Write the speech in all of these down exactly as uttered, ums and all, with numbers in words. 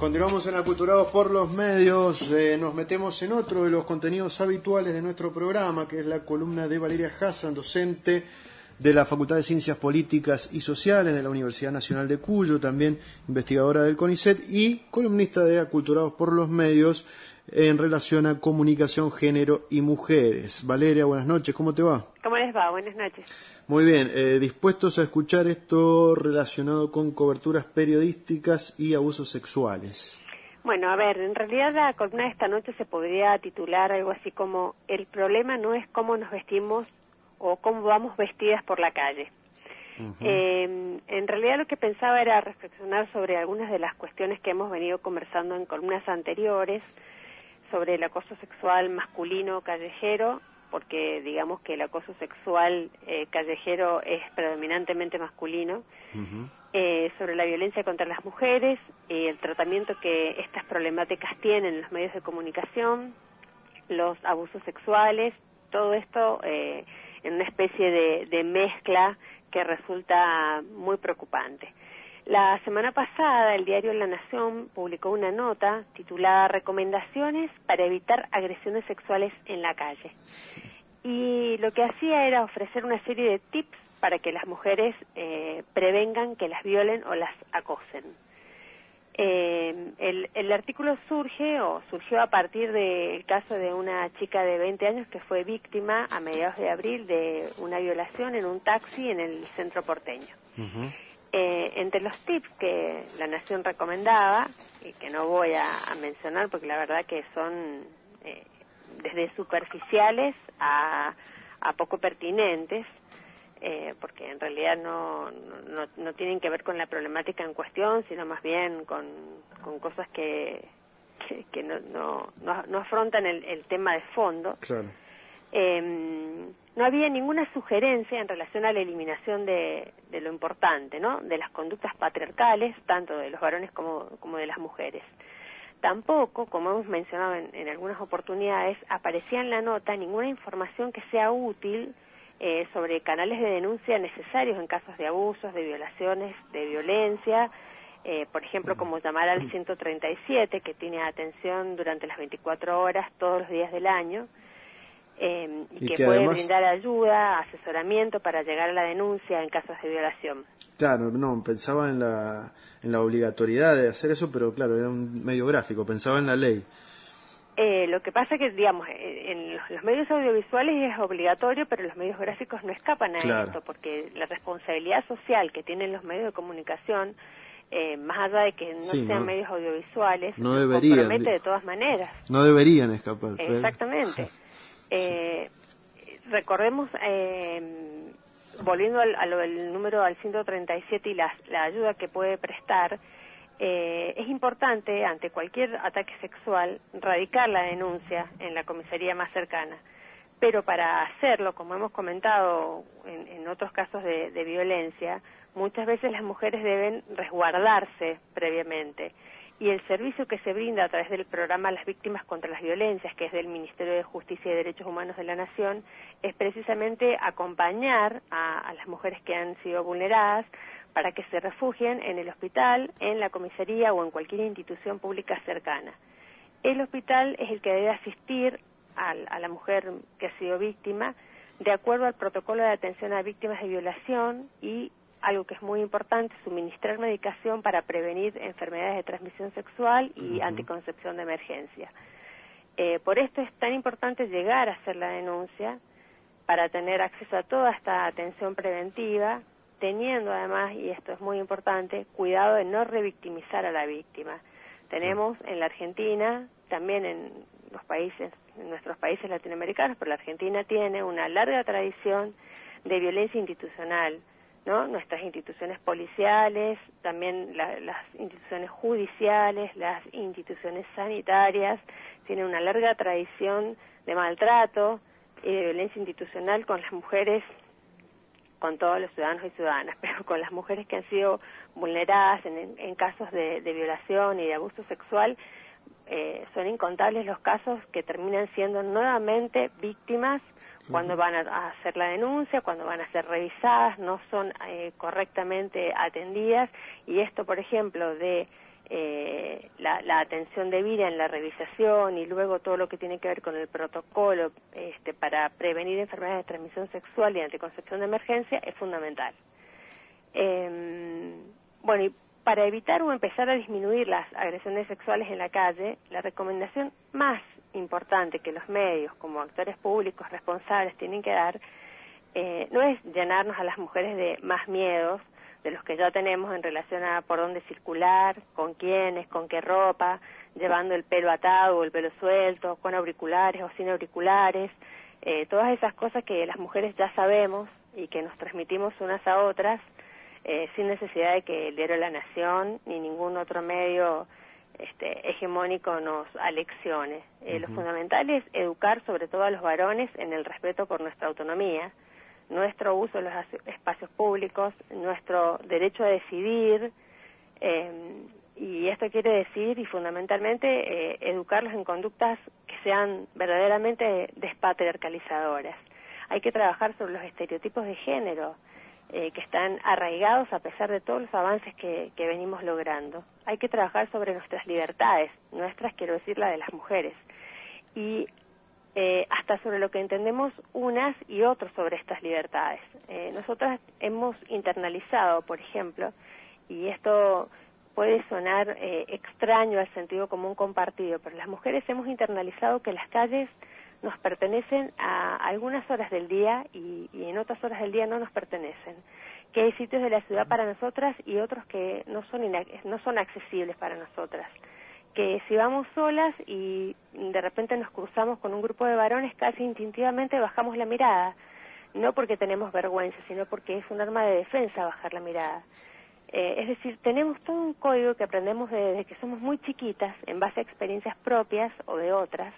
Continuamos en Aculturados por los Medios, eh, nos metemos en otro de los contenidos habituales de nuestro programa, que es la columna de Valeria Hassan, docente de la Facultad de Ciencias Políticas y Sociales de la Universidad Nacional de Cuyo, también investigadora del CONICET y columnista de Aculturados por los Medios en relación a comunicación, género y mujeres. Valeria, buenas noches, ¿cómo te va? ¿Cómo les va? Buenas noches. Muy bien, eh, dispuestos a escuchar esto relacionado con coberturas periodísticas y abusos sexuales. Bueno, a ver, en realidad la columna de esta noche se podría titular algo así como: el problema no es cómo nos vestimos o cómo vamos vestidas por la calle. Uh-huh. Eh, en realidad lo que pensaba era reflexionar sobre algunas de las cuestiones que hemos venido conversando en columnas anteriores, sobre el acoso sexual masculino callejero, porque digamos que el acoso sexual eh, callejero es predominantemente masculino, uh-huh. eh, sobre la violencia contra las mujeres, eh, el tratamiento que estas problemáticas tienen en los medios de comunicación, los abusos sexuales, todo esto eh, en una especie de, de mezcla que resulta muy preocupante. La semana pasada el diario La Nación publicó una nota titulada Recomendaciones para evitar agresiones sexuales en la calle. Y lo que hacía era ofrecer una serie de tips para que las mujeres eh, prevengan que las violen o las acosen. Eh, el, el artículo surge o surgió a partir del caso de una chica de veinte años que fue víctima a mediados de abril de una violación en un taxi en el centro porteño. Uh-huh. Eh, entre los tips que La Nación recomendaba, y que no voy a, a mencionar porque la verdad que son eh, desde superficiales a, a poco pertinentes, eh, porque en realidad no, no, no tienen que ver con la problemática en cuestión, sino más bien con, con cosas que, que, que no, no, no, no afrontan el, el tema de fondo. Claro. Eh, no había ninguna sugerencia en relación a la eliminación de, de lo importante, ¿no? De las conductas patriarcales, tanto de los varones como, como de las mujeres. Tampoco, como hemos mencionado en, en algunas oportunidades, aparecía en la nota ninguna información que sea útil eh, sobre canales de denuncia necesarios en casos de abusos, de violaciones, de violencia, eh, por ejemplo, como llamar al ciento treinta y siete, que tiene atención durante las veinticuatro horas todos los días del año, Eh, y, y que, que puede además brindar ayuda, asesoramiento para llegar a la denuncia en casos de violación. Claro, no, pensaba en la, en la obligatoriedad de hacer eso, pero claro, era un medio gráfico, pensaba en la ley. Eh, lo que pasa es que, digamos, en los, los medios audiovisuales es obligatorio, pero los medios gráficos no escapan a claro. esto, porque la responsabilidad social que tienen los medios de comunicación, eh, más allá de que no sí, sean no, no. medios audiovisuales, no deberían, compromete de todas maneras. No deberían escapar. Exactamente. Eh, recordemos, eh, volviendo al, al, al número al ciento treinta y siete y la, la ayuda que puede prestar, eh, es importante ante cualquier ataque sexual radicar la denuncia en la comisaría más cercana. Pero para hacerlo, como hemos comentado en, en otros casos de, de violencia, muchas veces las mujeres deben resguardarse previamente. Y el servicio que se brinda a través del programa Las Víctimas contra las Violencias, que es del Ministerio de Justicia y Derechos Humanos de la Nación, es precisamente acompañar a, a las mujeres que han sido vulneradas para que se refugien en el hospital, en la comisaría o en cualquier institución pública cercana. El hospital es el que debe asistir a, a la mujer que ha sido víctima de acuerdo al protocolo de atención a víctimas de violación y algo que es muy importante, suministrar medicación para prevenir enfermedades de transmisión sexual y uh-huh. anticoncepción de emergencia. Eh, por esto es tan importante llegar a hacer la denuncia para tener acceso a toda esta atención preventiva, teniendo además, y esto es muy importante, cuidado de no revictimizar a la víctima. Tenemos en la Argentina, también en los países, en nuestros países latinoamericanos, pero la Argentina tiene una larga tradición de violencia institucional, ¿no? Nuestras instituciones policiales, también la, las instituciones judiciales, las instituciones sanitarias, tienen una larga tradición de maltrato y de violencia institucional con las mujeres, con todos los ciudadanos y ciudadanas, pero con las mujeres que han sido vulneradas en, en casos de, de violación y de abuso sexual, eh, son incontables los casos que terminan siendo nuevamente víctimas cuando van a hacer la denuncia, cuando van a ser revisadas, no son eh, correctamente atendidas, y esto, por ejemplo, de eh, la, la atención debida en la revisación y luego todo lo que tiene que ver con el protocolo este, para prevenir enfermedades de transmisión sexual y anticoncepción de emergencia es fundamental. Eh, bueno, y para evitar o empezar a disminuir las agresiones sexuales en la calle, la recomendación más importante que los medios, como actores públicos responsables, tienen que dar, eh, no es llenarnos a las mujeres de más miedos de los que ya tenemos en relación a por dónde circular, con quiénes, con qué ropa, llevando el pelo atado o el pelo suelto, con auriculares o sin auriculares, eh, todas esas cosas que las mujeres ya sabemos y que nos transmitimos unas a otras, eh, sin necesidad de que el diario La Nación ni ningún otro medio este, hegemónico nos aleccione. Eh, uh-huh. Lo fundamental es educar sobre todo a los varones en el respeto por nuestra autonomía, nuestro uso de los espacios públicos, nuestro derecho a decidir, eh, y esto quiere decir, y fundamentalmente, eh, educarlos en conductas que sean verdaderamente despatriarcalizadoras. Hay que trabajar sobre los estereotipos de género, eh, que están arraigados a pesar de todos los avances que, que venimos logrando. Hay que trabajar sobre nuestras libertades, nuestras, quiero decir, la de las mujeres, y Eh, hasta sobre lo que entendemos unas y otros sobre estas libertades. Eh, nosotras hemos internalizado, por ejemplo, y esto puede sonar eh, extraño al sentido común compartido, pero las mujeres hemos internalizado que las calles nos pertenecen a algunas horas del día y, y en otras horas del día no nos pertenecen, que hay sitios de la ciudad para nosotras y otros que no son, no son accesibles para nosotras, que si vamos solas y de repente nos cruzamos con un grupo de varones, casi instintivamente bajamos la mirada, no porque tenemos vergüenza, sino porque es un arma de defensa bajar la mirada. Eh, es decir, tenemos todo un código que aprendemos desde que somos muy chiquitas, en base a experiencias propias o de otras,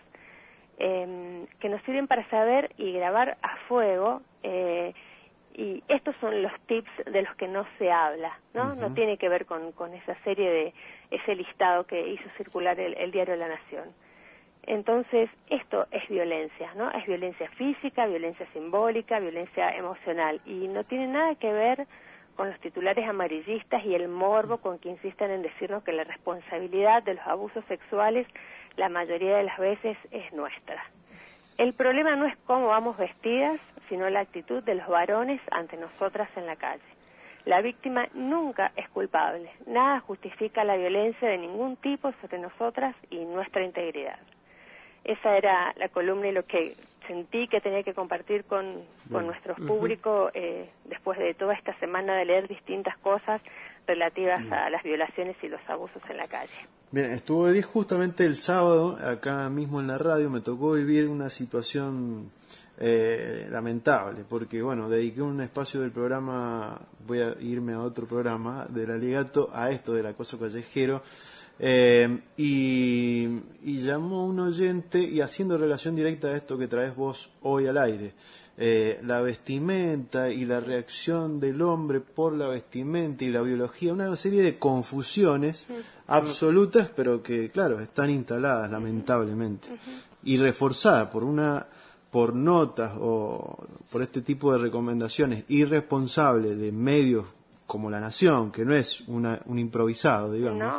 eh, que nos sirven para saber y grabar a fuego, eh, y estos son los tips de los que no se habla, ¿no? Uh-huh. No tiene que ver con, con esa serie de, ese listado que hizo circular el, el diario La Nación. Entonces, esto es violencia, ¿no? Es violencia física, violencia simbólica, violencia emocional, y no tiene nada que ver con los titulares amarillistas y el morbo con que insisten en decirnos que la responsabilidad de los abusos sexuales la mayoría de las veces es nuestra. El problema no es cómo vamos vestidas, sino la actitud de los varones ante nosotras en la calle. La víctima nunca es culpable. Nada justifica la violencia de ningún tipo sobre nosotras y nuestra integridad. Esa era la columna y lo que sentí que tenía que compartir con, con nuestro público eh, después de toda esta semana de leer distintas cosas relativas Bien. a las violaciones y los abusos en la calle. Bien, estuve justamente el sábado, acá mismo en la radio, me tocó vivir una situación eh, lamentable, porque bueno, dediqué un espacio del programa, voy a irme a otro programa, del Alegato, a esto del acoso callejero, eh, y, y llamó un oyente, y haciendo relación directa a esto que traes vos hoy al aire, Eh, la vestimenta y la reacción del hombre por la vestimenta y la biología, una serie de confusiones sí. absolutas, pero que claro, están instaladas lamentablemente uh-huh. y reforzadas por una por notas o por este tipo de recomendaciones irresponsables de medios como La Nación, que no es una, un improvisado, digamos. No.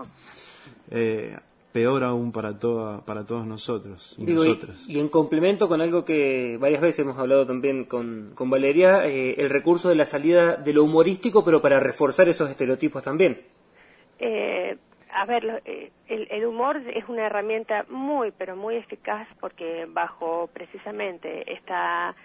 Eh, peor aún para toda, para todos nosotros y Digo, nosotras. Y, y en complemento con algo que varias veces hemos hablado también con, con Valeria, eh, el recurso de la salida de lo humorístico, pero para reforzar esos estereotipos también. Eh, a ver, el, el humor es una herramienta muy, pero muy eficaz porque bajo precisamente esta...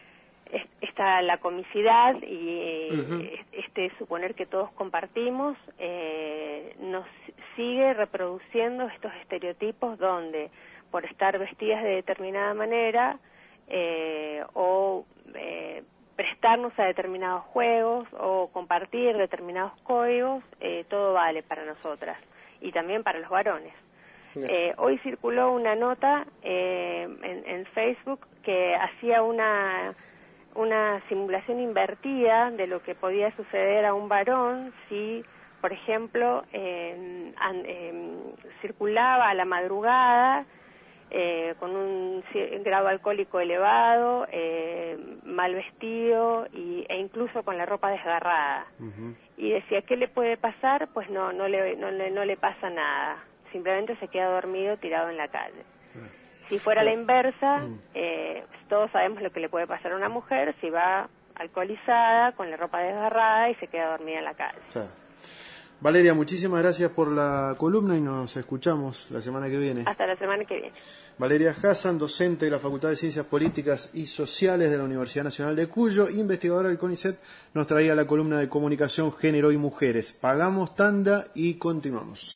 está la comicidad y uh-huh. este suponer que todos compartimos eh, nos sigue reproduciendo estos estereotipos donde por estar vestidas de determinada manera eh, o eh, prestarnos a determinados juegos o compartir determinados códigos, eh, todo vale para nosotras y también para los varones. Yeah. Eh, hoy circuló una nota eh, en, en Facebook que hacía una una simulación invertida de lo que podía suceder a un varón si, por ejemplo, eh, an, eh, circulaba a la madrugada eh, con un grado alcohólico elevado, eh, mal vestido y, e incluso con la ropa desgarrada. Uh-huh. Y decía, ¿qué le puede pasar? Pues no, no le, no le, no le pasa nada, simplemente se queda dormido tirado en la calle. Uh-huh. Si fuera la inversa, uh-huh. eh, todos sabemos lo que le puede pasar a una mujer si va alcoholizada, con la ropa desgarrada y se queda dormida en la calle. Sí. Valeria, muchísimas gracias por la columna y nos escuchamos la semana que viene. Hasta la semana que viene. Valeria Hassan, docente de la Facultad de Ciencias Políticas y Sociales de la Universidad Nacional de Cuyo, investigadora del CONICET, nos traía la columna de comunicación, género y mujeres. Pagamos tanda y continuamos.